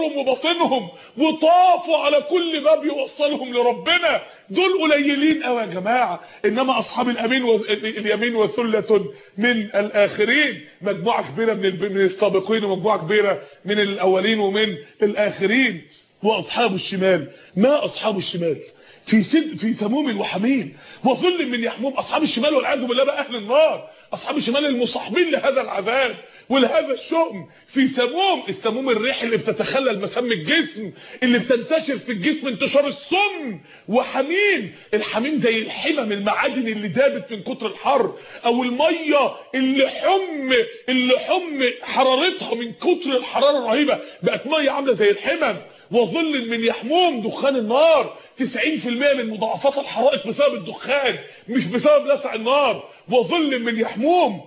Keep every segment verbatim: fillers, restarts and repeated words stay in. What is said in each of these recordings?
وباطنهم وطافوا على كل باب يوصلهم لربنا. دول قليلين قوي يا جماعه، انما اصحاب اليمين واليمين وثله من الاخرين، مجموعه كبيره من من السابقين ومجموعه كبيره من الاولين ومن الاخرين. واصحاب الشمال، ما اصحاب الشمال في سد في سموم وحميم وظل من يحموم. اصحاب الشمال والعياذ بالله بقى اهل النار، اصحاب الشمال المصاحبين لهذا العذاب ولهذا الشؤم. في سموم، السموم الريح اللي بتتخلل مسام الجسم، اللي بتنتشر في الجسم انتشار السم. وحميم، الحميم زي الحمم، المعادن اللي دابت من كتر الحر، او الميه اللي حم اللي حم حرارتها من كتر الحراره الرهيبه بقت ميه عامله زي الحمم. وظل من يحموم، دخان النار، تسعين في المية من مضاعفات الحرائق بسبب الدخان مش بسبب لسع النار. وظل من يحموم،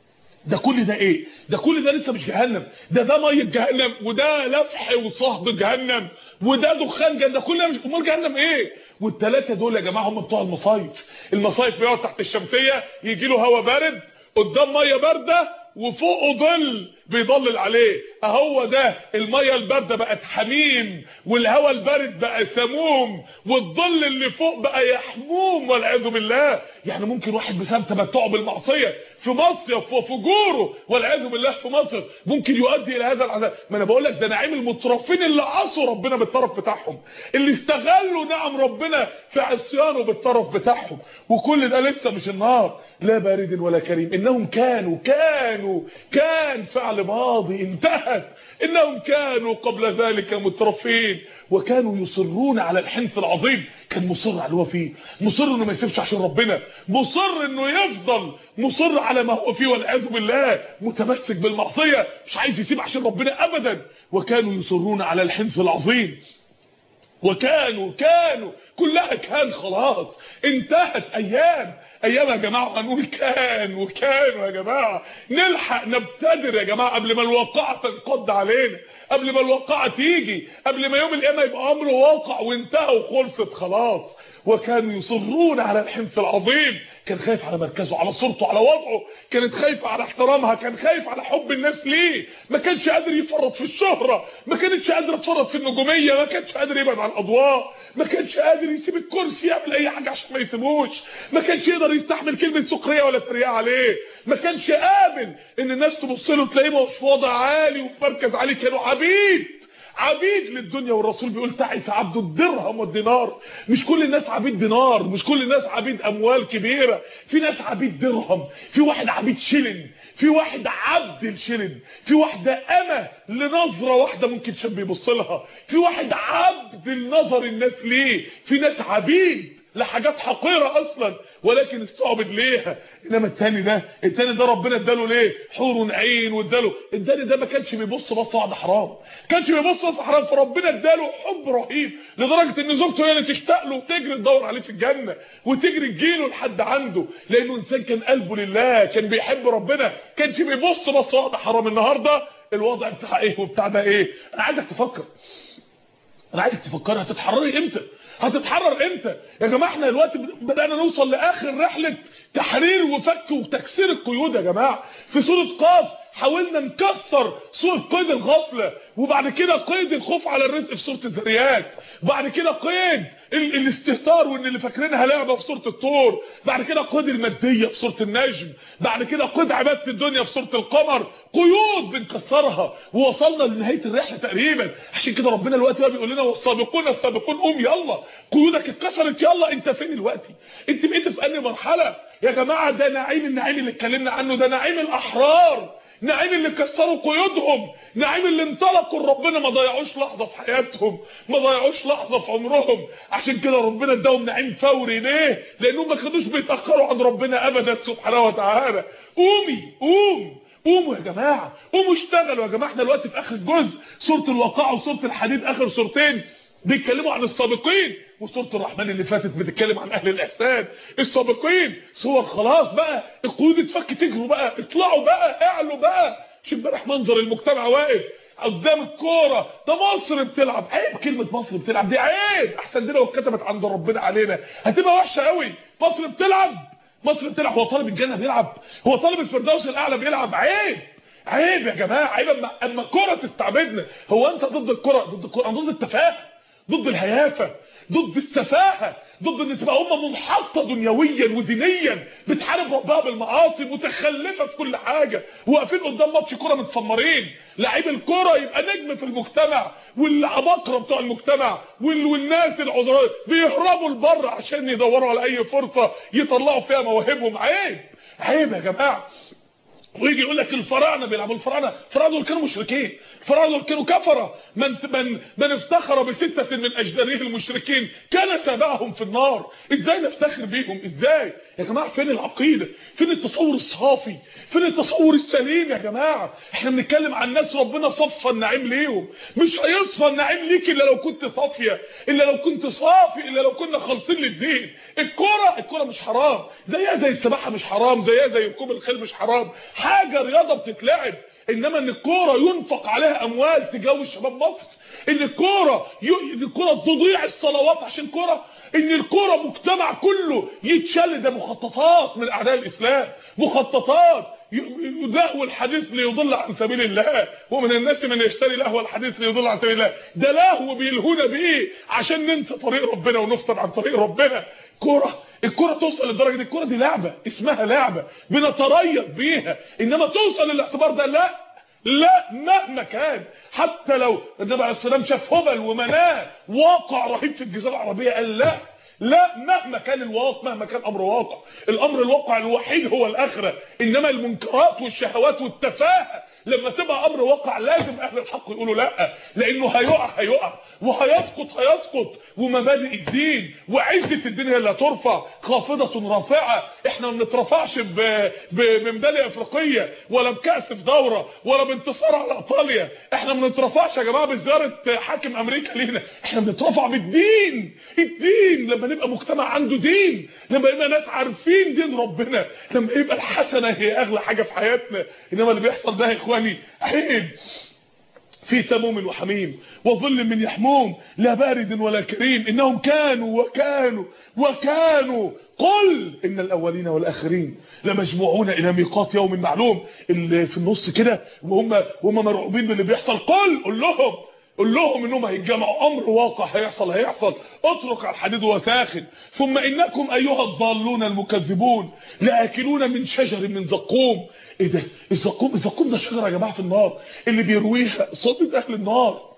ده كل ده ايه؟ ده كل ده لسه مش جهنم، ده ده ميه جهنم، وده لفح وصهد جهنم، وده دخان جهنم، ده كل ده مش امال جهنم ايه؟ والثلاثه دول يا جماعه هم بتوع المصايف. المصايف بيقعد تحت الشمسيه، يجي له هواء بارد، قدام ميه بارده، وفوقه ظل بيضلل عليه. اهو ده الميه البارده بقت حميم، والهواء البارد بقى سموم، والظل اللي فوق بقى يحموم والعياذ بالله. يعني ممكن واحد بسبب تمتعه بالمعصيه في مصيف وفجوره والعياذ بالله في مصر ممكن يؤدي الى هذا العذاب. ما انا بقول لك ده نعيم المترفين اللي عصوا ربنا بالطرف بتاعهم، اللي استغلوا نعم ربنا في عصيانه بالطرف بتاعهم. وكل ده لسه مش النار، لا بارد ولا كريم. انهم كانوا كانوا كان فعل ماضي انتهت، انهم كانوا قبل ذلك مترفين وكانوا يصرون على الحنث العظيم. كان مصر على اللي هو فيه، مصر انه ما يسيبش عشان ربنا، مصر انه يفضل مصر على ما هو فيه والعياذ بالله، متمسك بالمعصيه مش عايز يسيب عشان ربنا ابدا. وكانوا يصرون على الحنث العظيم. وكانوا كانوا كلها كان خلاص انتهت. ايام ايام يا جماعه هنقول كان وكانوا يا جماعه. نلحق نبتدر يا جماعه قبل ما الواقعه تنقض علينا، قبل ما الواقعه تيجي، قبل ما يوم القيامه يبقى امره واقع وانتهى وخلصت خلاص. وكانوا يصرون على الحنث العظيم. كان خايف على مركزه، على صورته، على وضعه، كانت خايفه على احترامها، كان خايف على حب الناس ليه، ما كانش قادر يفرط في الشهره، ما كانش قادر يفرط في النجوميه، ما كانش قادر يبعد عن الاضواء، ما كانش قادر يسيب الكرسي يعمل اي حاجه عشان ما يسيبوش، ما كانش يقدر يستحمل كلمه سخريه ولا تريقه عليه، ما كانش قابل ان الناس تبص له تلاقيه في وضع عالي وفي مركز عالي. كانوا عبيد عبيد للدنيا. والرسول بيقول تعس عبد الدرهم والدينار. مش كل الناس عبيد دينار، مش كل الناس عبيد اموال كبيره، في ناس عبيد درهم، في واحد عبيد شلن، في واحد عبد الشلن، في واحده امه لنظره واحده ممكن شاب يبص لها، في واحد عبد لنظر الناس ليه، في ناس عبيد لحاجات حقيره اصلا ولكن استعبد ليها. انما التاني ده التاني ده ربنا اداله ليه حور عين، واداله التاني ده ما كانش بيبص بص واحده حرام، كانش بيبص بص حرام، فربنا اداله حب رهيب لدرجه ان زوجته هي اللي تشتاق له وتجري تدور عليه في الجنه وتجري تجيله لحد عنده، لانه انسان كان قلبه لله، كان بيحب ربنا، كانش بيبص بص واحده حرام. النهارده الوضع بتاع ايه وبتاع ده ايه؟ انا عايزك تفكر، انا عايزك تفكري هتتحرري امتى؟ هتتحرر امتى يا جماعه؟ احنا دلوقتي بدانا نوصل لاخر رحله تحرير وفك وتكسير القيود يا جماعه. في سوره قاف حاولنا نكسر سوره قيد الغفله، وبعد كده قيد الخوف على الرزق في سوره الذريات، بعد كده قيد ال الاستهتار وان اللي فاكرينها لعبه في سوره الطور، بعد كده قيد الماديه في سوره النجم، بعد كده قيد عباده الدنيا في سوره القمر. قيود بنكسرها ووصلنا لنهايه الرحله تقريبا. عشان كده ربنا دلوقتي بقى بيقول لنا والسابقون السابقون قوم يلا، قيودك اتكسرت يلا. انت فين دلوقتي؟ انت بقيت في انهي مرحله يا جماعه؟ ده نعيم النعيم اللي اتكلمنا عنه، ده نعيم الاحرار، نعيم اللي كسروا قيودهم، نعيم اللي انطلقوا لربنا ما ضيعوش لحظه في حياتهم، ما ضيعوش لحظه في عمرهم. عشان كده ربنا اداهم نعيم فوري. ليه؟ لانهم ما كانوش بيتاخروا عن ربنا ابدا سبحانه وتعالى. قومي قوم قوموا يا جماعه، قوموا اشتغلوا يا جماعه. احنا دلوقتي في اخر الجزء، سوره الواقعه وسوره الحديد اخر سورتين بيتكلموا عن السابقين، وسوره الرحمن اللي فاتت بتتكلم عن اهل الاحسان. السابقين صور خلاص بقى، القيود اتفك، تجروا بقى، اطلعوا بقى، اعلوا بقى. شوف امبارح منظر المجتمع واقف قدام الكوره، ده مصر بتلعب. عيب كلمه مصر بتلعب دي، عيب. احسن دي لو اتكتبت عند ربنا علينا هتبقى وحشه قوي. مصر بتلعب، مصر بتلعب. هو طالب الجنه بيلعب؟ هو طالب الفردوس الاعلى بيلعب؟ عيب عيب يا جماعه، عيب اما اما الكره تستعبدنا. هو انت ضد الكره؟ ضد الكره، ضد التفاهه، ضد الهيافه، ضد السفاهه، ضد ان تبقى امه منحطه دنيويا ودينيا بتحارب ربها بالمعاصي، متخلفه في كل حاجه، واقفين قدام ماتش كوره متسمرين. لعيب الكوره يبقى نجم في المجتمع، والعباقره بتوع المجتمع وال... والناس العذراء بيهربوا لبره عشان يدوروا على اي فرصه يطلعوا فيها مواهبهم. عيب، عيب يا جماعه. ويجي يقول لك الفراعنه بيلعبوا، الفراعنه الفراعنه دول كانوا مشركين، الفراعنه دول كانوا كفره، من من من افتخر بسته من اجداده المشركين كان سابعهم في النار. ازاي نفتخر بيهم؟ ازاي يا جماعه؟ فين العقيده؟ فين التصور الصافي؟ فين التصور السليم يا جماعه؟ احنا بنتكلم عن ناس ربنا صفى النعيم ليهم، مش هيصفى النعيم ليك الا لو كنت صافيه، الا لو كنت صافي، الا لو كنا خالصين للدين. الكوره الكوره مش حرام، زيها زي السباحه مش حرام، زيها زي ركوب الخيل مش حرام، حاجه رياضه بتتلعب. انما ان الكوره ينفق عليها اموال تجاوز شباب مصر، ان الكوره ي... ان الكوره تضيع الصلوات عشان كوره، ان الكوره مجتمع كله يتشل، ده مخططات من اعداء الاسلام، مخططات لهو الحديث ليضل عن سبيل الله، ومن الناس من يشتري لهو الحديث ليضل عن سبيل الله. ده لهو بيلهونا بيه عشان ننسى طريق ربنا ونفطر عن طريق ربنا. كوره، الكوره توصل للدرجه دي؟ الكوره دي لعبه، اسمها لعبه بنتريض بيها، انما توصل للاعتبار ده لا لا مهما كان. حتى لو النبي عليه السلام شاف هبل ومناه واقع رهيب في الجزيره العربيه قال لا لا، مهما كان الواقع، مهما كان امر واقع، الامر الواقع الوحيد هو الاخره. انما المنكرات والشهوات والتفاهه لما تبقى امر واقع لازم اهل الحق يقولوا لا، لانه هيقع هيقع وهيسقط هيسقط، ومبادئ الدين وعزه الدين هي اللي هترفع. خافضه رافعه، احنا ما بنترفعش بميداليه افريقيه ولا بكاس في دوره ولا بانتصار على ايطاليا، احنا ما بنترفعش يا جماعه بزياره حاكم امريكا لينا، احنا بنترفع بالدين. الدين لما نبقى مجتمع عنده دين، لما يبقى ناس عارفين دين ربنا، لما يبقى الحسنه هي اغلى حاجه في حياتنا. انما اللي بيحصل ده يا اخواني عيب. في سموم وحميم وظل من يحموم لا بارد ولا كريم انهم كانوا وكانوا وكانوا قل ان الاولين والاخرين لمجموعون الى ميقات يوم معلوم. اللي في النص كده وهم وهم مرعوبين باللي بيحصل، قل قول لهم قول لهم انهم هيتجمعوا، امر واقع هيحصل هيحصل. اترك على الحديد وساخن. ثم انكم ايها الضالون المكذبون لاكلون من شجر من زقوم. ايه ده؟ الزقوم، الزقوم ده شجره يا جماعه في النار، اللي بيرويها صديق اهل النار.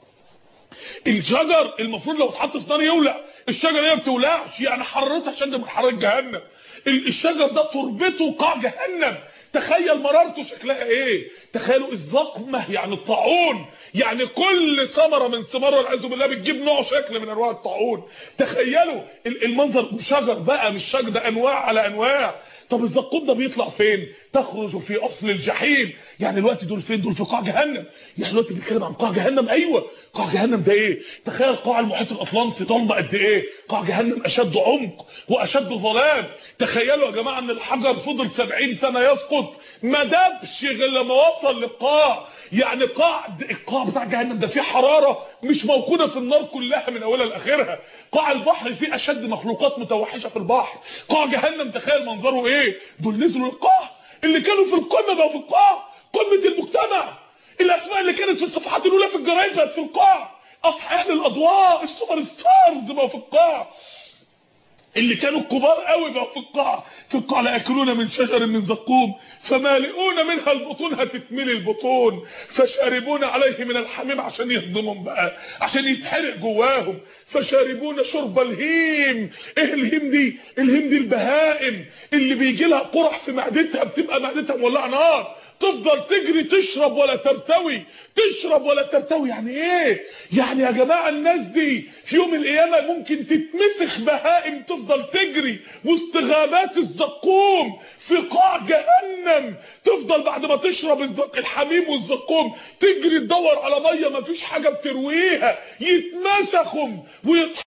الشجر المفروض لو اتحط في نار يولع، الشجره دي ما بتولعش، يعني حررتها عشان ده من حراره جهنم. الشجر ده تربته قاع جهنم. تخيل مرارته شكلها ايه؟ تخيلوا الزقمه يعني الطاعون، يعني كل ثمره من ثمار والعياذ بالله بتجيب نوع شكل من انواع الطاعون. تخيلوا المنظر، شجر بقى مش شجر، ده انواع على انواع. طب الزقوم ده بيطلع فين؟ تخرج في اصل الجحيم. يعني الوقت دول فين؟ دول في قاع جهنم. يعني الوقت بيتكلم عن قاع جهنم. ايوه قاع جهنم ده ايه؟ تخيل قاع المحيط الاطلنطي ضلمه قد ايه. قاع جهنم اشد عمق واشد ظلام. تخيلوا يا جماعه ان الحجر فضل سبعين سنه يسقط ما دبش غير لما وصل للقاع. يعني قاع القاع بتاع جهنم ده فيه حراره مش موجوده في النار كلها من اولها لاخرها. قاع البحر فيه اشد مخلوقات متوحشه في البحر. قاع جهنم تخيل منظره ايه. دول نزلوا القاع، اللي كانوا في القمه بقوا في القاع، قمه المجتمع. الاسماء اللي كانت في الصفحات الاولى في الجرايد بقت في القاع. اصحاب الاضواء السوبر ستارز بقوا في القاع، اللي كانوا كبار قوي بقوا في القاع. في القاع لاكلون من شجر من زقوم فمالئون منها البطون، هتتملي البطون، فشاربون عليه من الحميم عشان يهضمهم بقى، عشان يتحرق جواهم. فشاربون شرب الهيم. ايه الهيم دي؟ الهيم دي البهائم اللي بيجي لها قرح في معدتها، بتبقى معدتها مولعه نار، تفضل تجري تشرب ولا ترتوي، تشرب ولا ترتوي. يعني ايه؟ يعني يا جماعه الناس دي في يوم القيامه ممكن تتمسخ بهائم تفضل تجري وسط غابات الزقوم في قاع جهنم، تفضل بعد ما تشرب الحميم والزقوم تجري تدور على ميه مفيش حاجه بترويها، يتمسخوا ويت